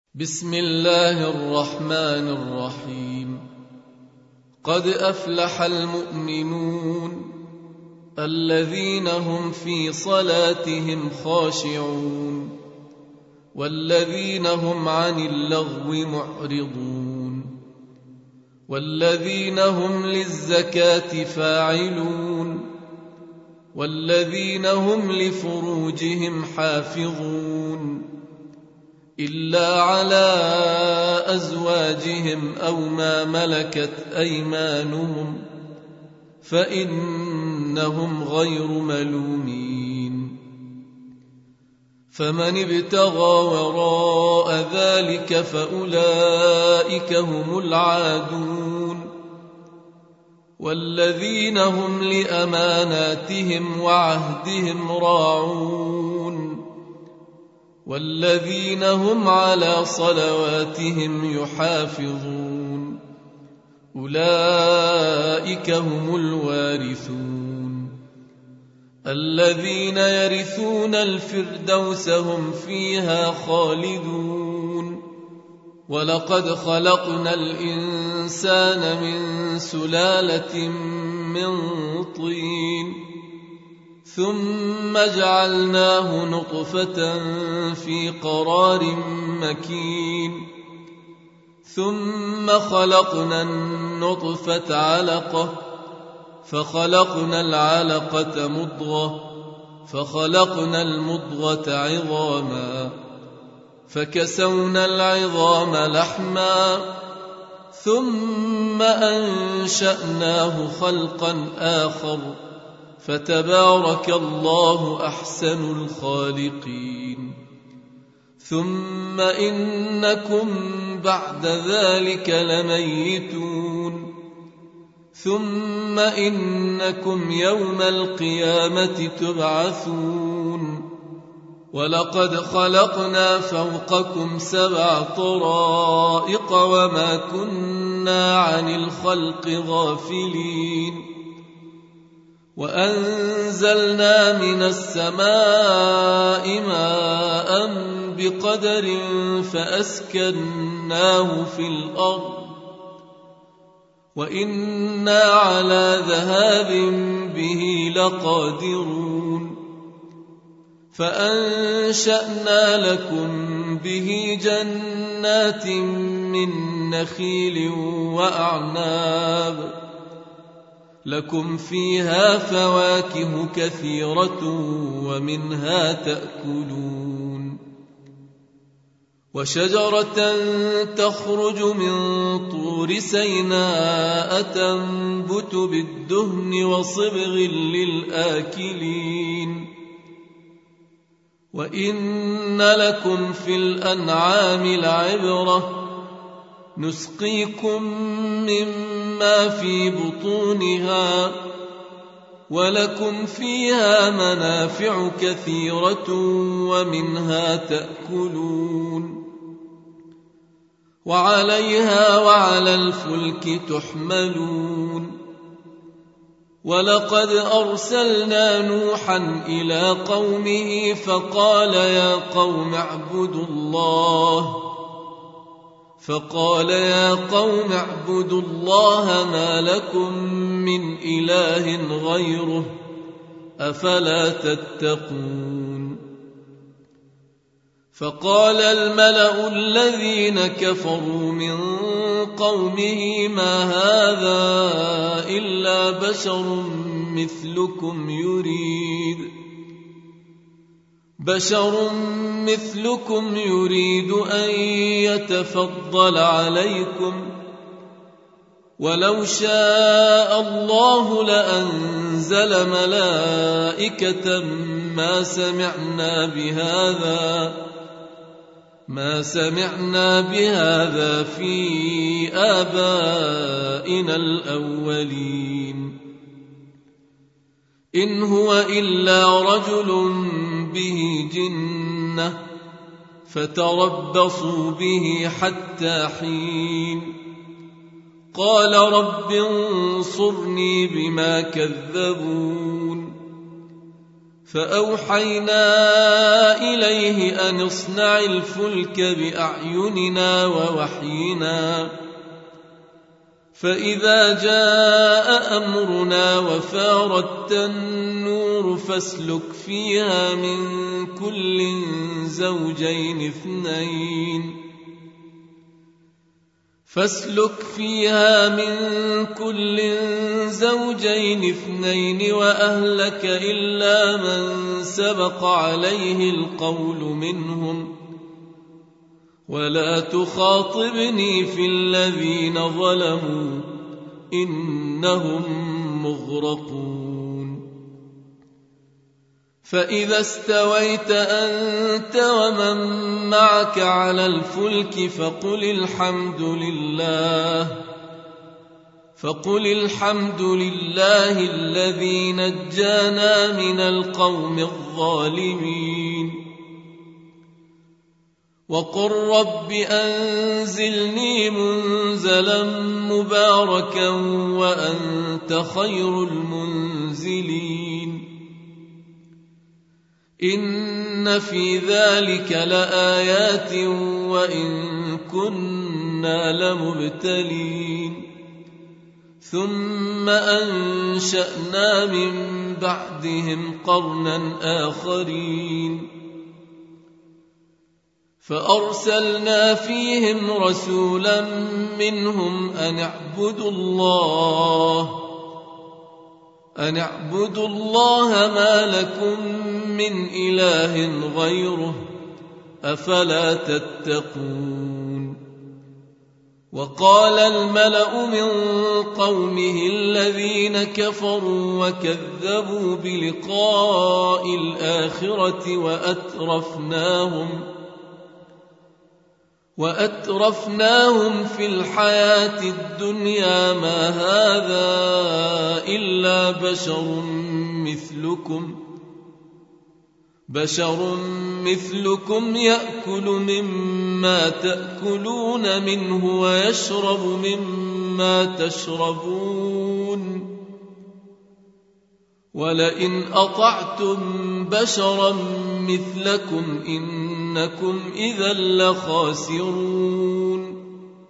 بسم الله الرحمن الرحيم. قد أفلح المؤمنون الذين هم في صلاتهم خاشعون والذين هم عن اللغو معرضون والذين هم للزكاة فاعلون والذين هم لفروجهم حافظون إلا على أزواجهم أو ما ملكت أيمانهم فإنهم غير ملومين. فمن ابتغى وراء ذلك فأولئك هم العادون والذين هم لأماناتهم وعهدهم راعون والذين هم على صلواتهم يحافظون أولئك هم الوارثون الذين يرثون الفردوس هم فيها خالدون. ولقد خلقنا الإنسان من سلالة من طين ثم جعلناه نطفة في قرار مكين ثم خلقنا النطفة علقة فخلقنا العلقة مضغة فخلقنا المضغة عظاما فكسونا العظام لحما ثم أنشأناه خلقا آخر فتبارك الله أحسن الخالقين. ثم إنكم بعد ذلك لميتون ثم إنكم يوم القيامة تبعثون. ولقد خلقنا فوقكم 7 طرائق وما كنا عن الخلق غافلين وأنزلنا من السماء ماء بقدر فأسكناه في الأرض وإنا على ذهاب به لقادرون. فأنشأنا لكم به جنات من نخيل وأعناب لكم فيها فواكه كثيرة ومنها تأكلون. وشجرة تخرج من طور سيناء تنبت بالدهن وصبغ للآكلين. وإن لكم في الأنعام لعبرة نسقيكم مما في بطونها ولكم فيها منافع كثيرة ومنها تأكلون وعليها وعلى الفلك تحملون. ولقد أرسلنا نوحا إلى قومه فقال يا قوم اعبدوا الله ما لكم من إله غيره أفلا تتقون. فقال الملأ الذين كفروا من قومه ما هذا إلا بشر مثلكم يريد أن يتفضل عليكم ولو شاء الله لأنزل ملائكة ما سمعنا بهذا في آبائنا الأولين إن هو إلا رجل به جنة فتربصوا به حتى حين. قال رب انصرني بما كذبون فأوحينا إليه أن اصنع الفلك بأعيننا ووحينا فإذا جاء أمرنا وفارت النور فاسلك فيها من كل زوجين اثنين وأهلك إلا من سبق عليه القول منهم ولا تخاطبني في الذين ظلموا إنهم مغرقون فإذا استويت أنت ومن معك على الفلك فقل الحمد لله الذي نجانا من القوم الظالمين وقل رب أنزلني منزلا مباركا وأنت خير المنزلين إن في ذلك لآيات وإن كنا لمبتلين ثم أنشأنا من بعدهم قرنا آخرين فأرسلنا فيهم رسولا منهم أن اعبدوا الله ما لكم من إله غيره أفلا تتقون وقال الملأ من قومه الذين كفروا وكذبوا بلقاء الآخرة وأترفناهم في الحياة الدنيا ما هذا إلا بشر مثلكم يأكل مما تأكلون منه ويشرب مما تشربون ولئن أطعتم بشرا مثلكم إنكم إذا لخاسرون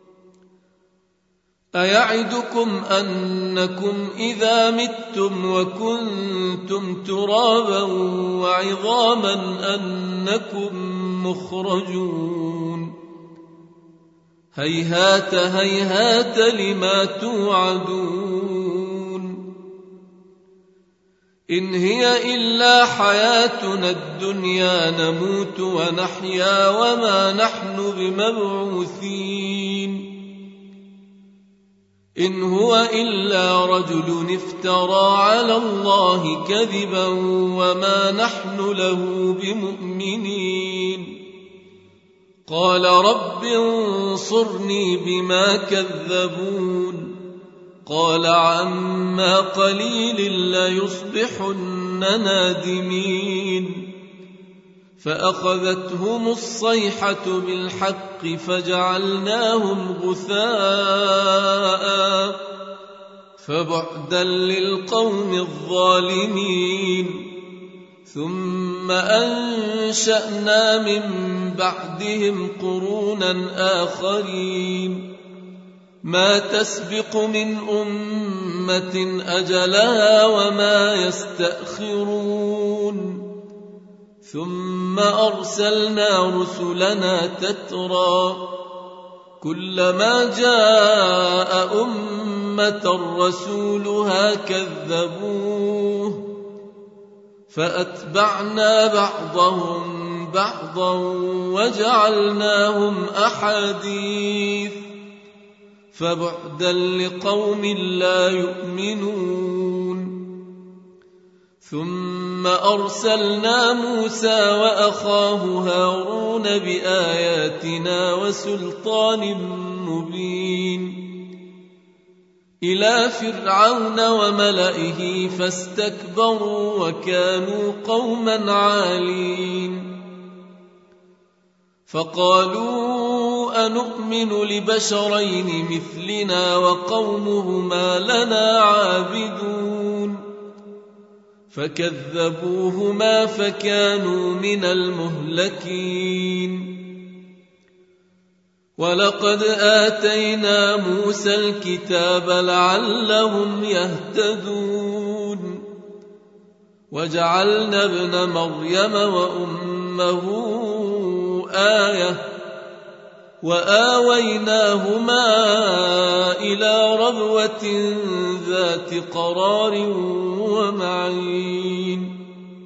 أيعدكم أنكم إذا متم وكنتم ترابا وعظاما أنكم مخرجون هيهات هيهات لما توعدون إن هي إلا حياتنا الدنيا نموت ونحيا وما نحن بمبعوثين إن هو إلا رجل افترى على الله كذبا وما نحن له بمؤمنين قال رب انصرني بما كذبون قال عما قليل ليصبحن نادمين فأخذتهم الصيحة بالحق فجعلناهم غثاء فبعدا للقوم الظالمين ثم أنشأنا من بعدهم قرونا آخرين ما تسبق من أمة أجلها وما يستأخرون ثم أرسلنا رسلنا تترى كلما جاء أمة رسولها كذبوه فأتبعنا بعضهم بعضا وجعلناهم أحاديث فبعدا لقوم لا يؤمنون ثم أرسلنا موسى وأخاه هارون بآياتنا وسلطان مبين إلى فرعون وملئه فاستكبروا وكانوا قوما عالين فقالوا أنؤمن لبشرين مثلنا وقومهما لنا عابدون فكذبوهما فكانوا من المهلكين. ولقد آتينا موسى الكتاب لعلهم يهتدون وجعلنا ابن مريم وأمه آية وآويناهما إلى ربوة ذات قرار ومعين.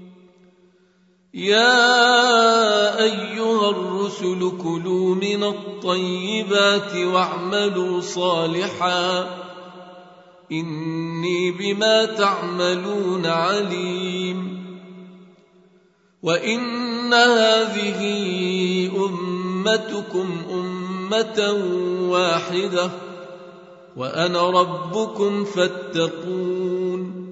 يا أيها الرسل كلوا من الطيبات واعملوا صالحا إني بما تعملون عليم. وإن هذه أمتكم أمة واحدة وأنا ربكم فاتقون.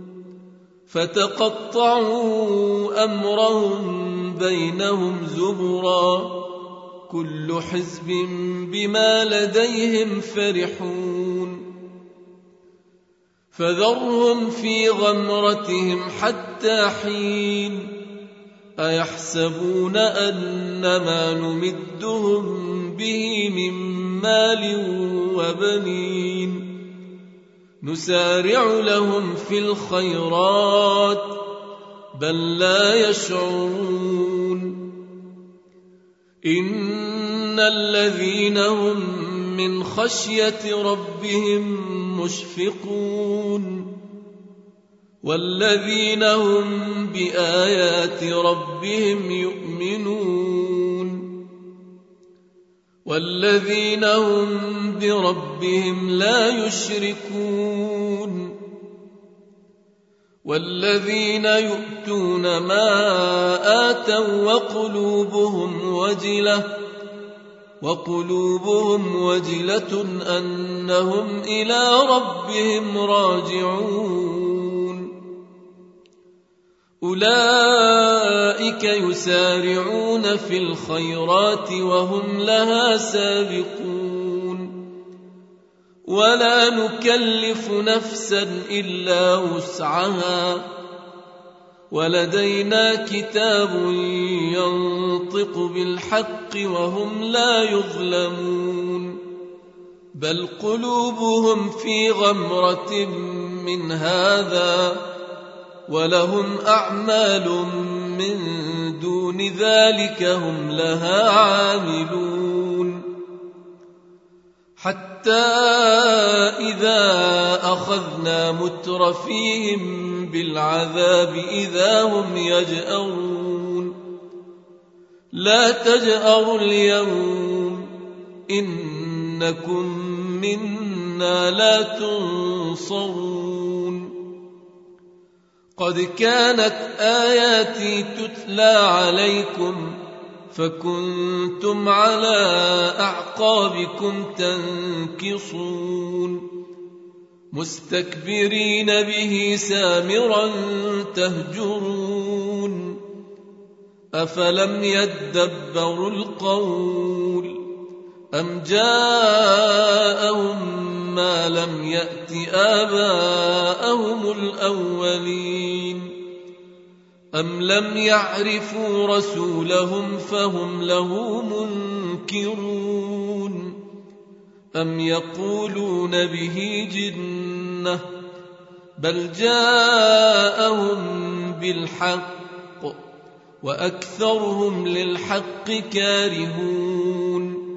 فتقطعوا أمرهم بينهم زبرا كل حزب بما لديهم فرحون. فذرهم في غمرتهم حتى حين. أيحسبون أن ما نمدهم به من مال وبنين نسارع لهم في الخيرات بل لا يشعرون. إن الذين هم من خشية ربهم مشفقون والذين هم بآيات ربهم يؤمنون والذين هم بربهم لا يشركون والذين يؤتون ما آتوا وقلوبهم وجلة أنهم إلى ربهم راجعون. أولئك يسارعون في الخيرات وهم لها سابقون. ولا نكلف نفسا إلا وسعها ولدينا كتاب ينطق بالحق وهم لا يظلمون. بل قلوبهم في غمرة من هذا ولهم أعمال من دون ذلك هم لها عاملون. حتى إذا أخذنا مترفيهم بالعذاب إذا هم يجأرون. لا تجأروا اليوم إنكم منا لا تنصرون. قد كانت آياتي تتلى عليكم فكنتم على أعقابكم تنكصون مستكبرين به سامرا تهجرون. أفلم يدبروا القول أم جاءهم ما لم يأت آباءهم الأولين أم لم يعرفوا رسولهم فهم له منكرون أم يقولون به جنة بل جاءهم بالحق وأكثرهم للحق كارهون.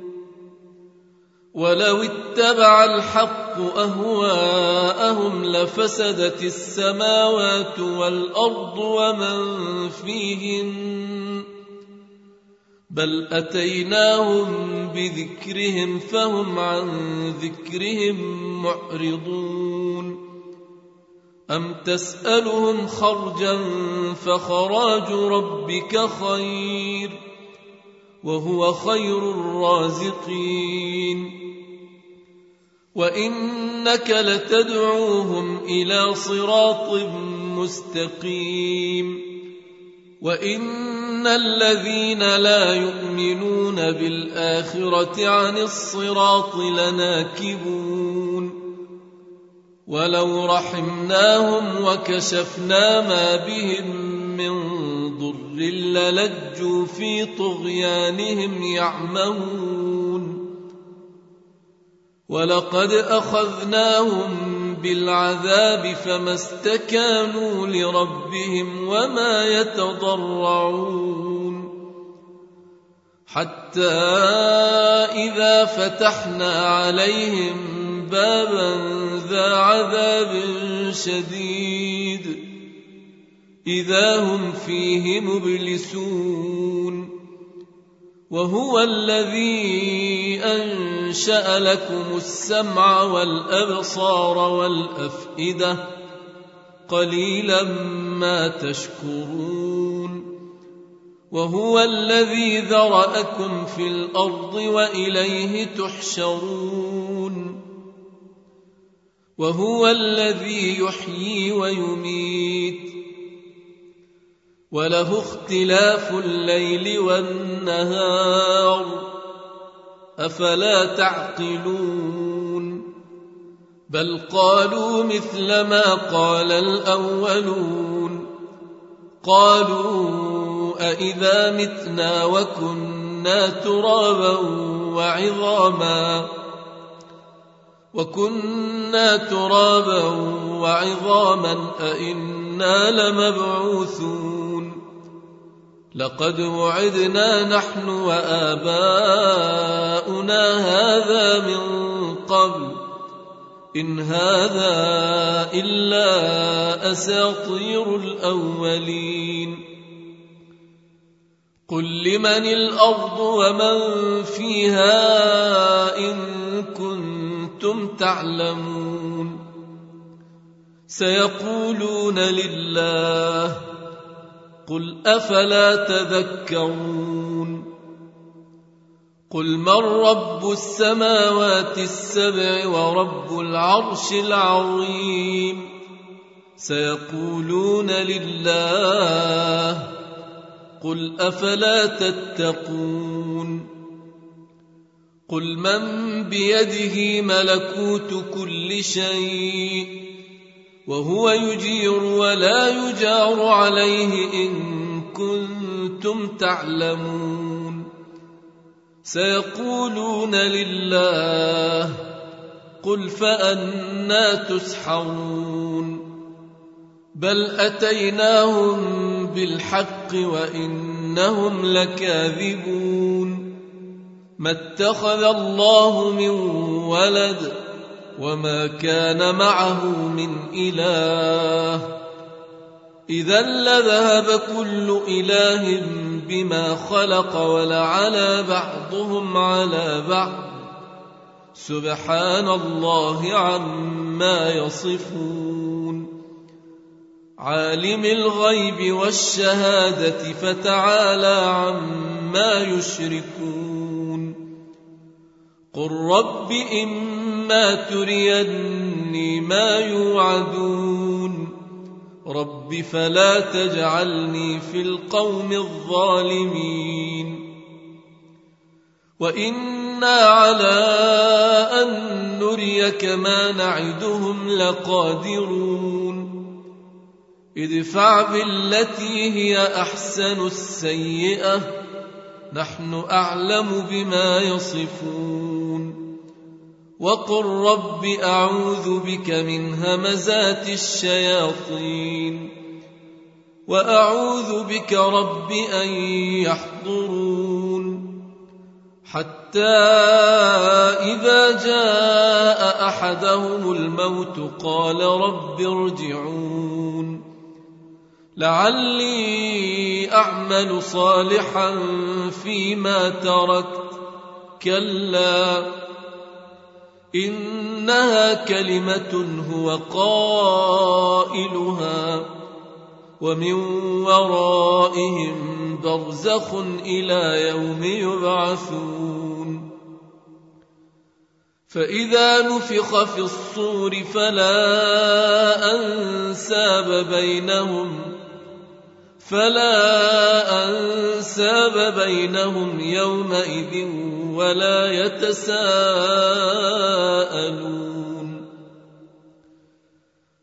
ولو اتبع الحق أهواءهم لفسدت السماوات والأرض ومن فيهن بل أتيناهم بذكرهم فهم عن ذكرهم معرضون. أم تسألهم خرجا فخراج ربك خير وهو خير الرازقين. وإنك لتدعوهم إلى صراط مستقيم. وإن الذين لا يؤمنون بالآخرة عن الصراط لناكبون. ولو رحمناهم وكشفنا ما بهم من ضر للجوا في طغيانهم يعمهون ولقد أخذناهم بالعذاب فما استكانوا لربهم وما يتضرعون حتى إذا فتحنا عليهم بابا ذا عذاب شديد إذا هم فيه مبلسون وهو الذي أنشأ لكم السمع والأبصار والأفئدة قليلا ما تشكرون وهو الذي ذرأكم في الأرض وإليه تحشرون وهو الذي يحيي ويميت وله اختلاف الليل والنهار أفلا تعقلون بل قالوا مثل ما قال الأولون قالوا أإذا متنا وكنا ترابا وعظاما أإنا لمبعوثون لقد وعدنا نحن وآباؤنا هذا من قبل إن هذا إلا أساطير الأولين قل لمن الأرض ومن فيها إن كنتم تعلمون سيقولون لله قل أفلا تذكرون قل من رب السماوات السبع ورب العرش العظيم سيقولون لله قل أفلا تتقون قل من بيده ملكوت كل شيء وهو يجير ولا يجار عليه إن كنتم تعلمون سيقولون لله قل فأنى تسحرون بل أتيناهم بالحق وإنهم لكاذبون ما اتخذ الله من ولد وما كان معه من إله إذا لذهب كل إله بما خلق ولعلى بعضهم على بعض سبحان الله عما يصفون عالم الغيب والشهادة فتعالى عما يشركون قل رب إما تريني ما يوعدون رب فلا تجعلني في القوم الظالمين وإنا على أن نريك ما نعدهم لقادرون ادفع بالتي هي أحسن السيئة نحن أعلم بما يصفون وقل رب أعوذ بك من همزات الشياطين وأعوذ بك رب أن يحضرون حتى إذا جاء أحدهم الموت قال رب ارجعون لعلي أعمل صالحا فيما تركت كلا إنها كلمة هو قائلها ومن ورائهم برزخ إلى يوم يبعثون فإذا نفخ في الصور فلا أنساب بينهم يومئذ ولا يتساءلون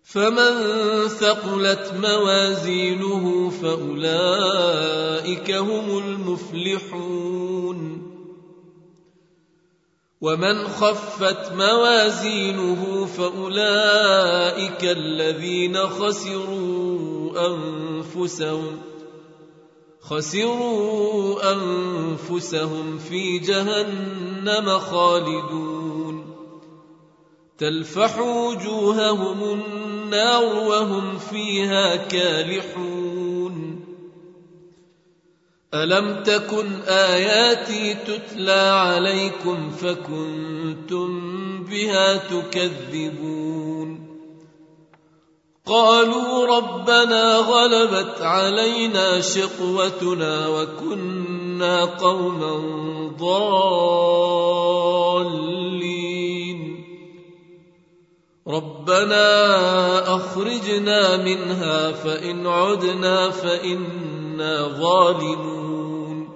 فمن ثقلت موازينه فأولئك هم المفلحون ومن خفت موازينه فأولئك الذين خسروا أنفسهم في جهنم خالدون تلفح وجوههم النار وهم فيها كالحون ألم تكن آياتي تتلى عليكم فكنتم بها تكذبون قالوا ربنا غلبت علينا شقوتنا وكنا قوما ضالين ربنا أخرجنا منها فإن عدنا فإنا ظالمون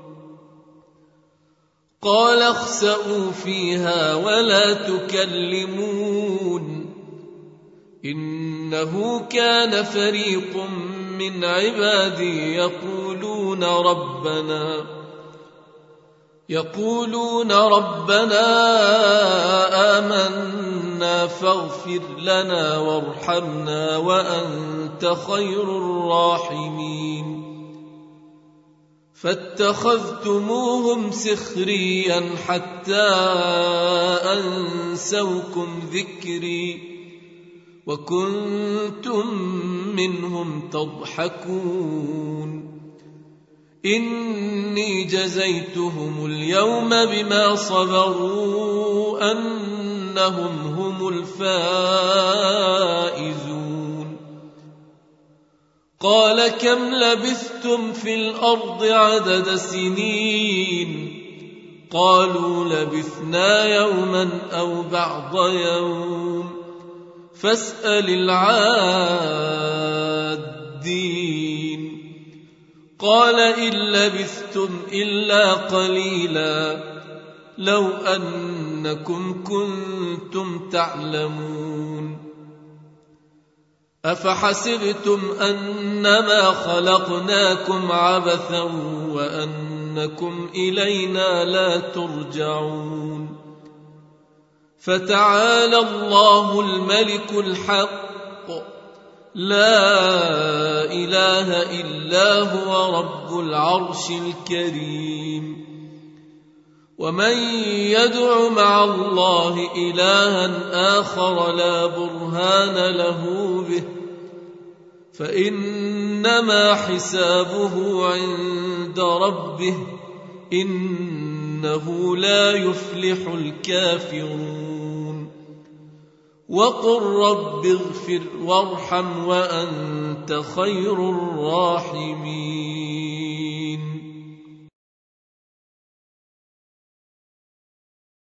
قال اخسئوا فيها ولا تكلمون إنه كان فريق من عبادي يقولون ربنا آمنا فاغفر لنا وارحمنا وأنت خير الراحمين فاتخذتموهم سخريا حتى أنسوكم ذكري وكنتم منهم تضحكون إني جزيتهم اليوم بما صبروا أنهم هم الفائزون قال كم لبثتم في الأرض عدد سنين قالوا لبثنا يوما أو بعض يوم فاسأل العادين قال إن لبثتم إلا قليلا لو أنكم كنتم تعلمون أفحسبتم أنما خلقناكم عبثا وأنكم إلينا لا ترجعون فتعالى الله الملك الحق لا إله إلا هو رب العرش الكريم ومن يدع مع الله إلها آخر لا برهان له به فإنما حسابه عند ربه إنه لا يفلح الكافرون وقل رب اغفر وارحم وأنت خير الراحمين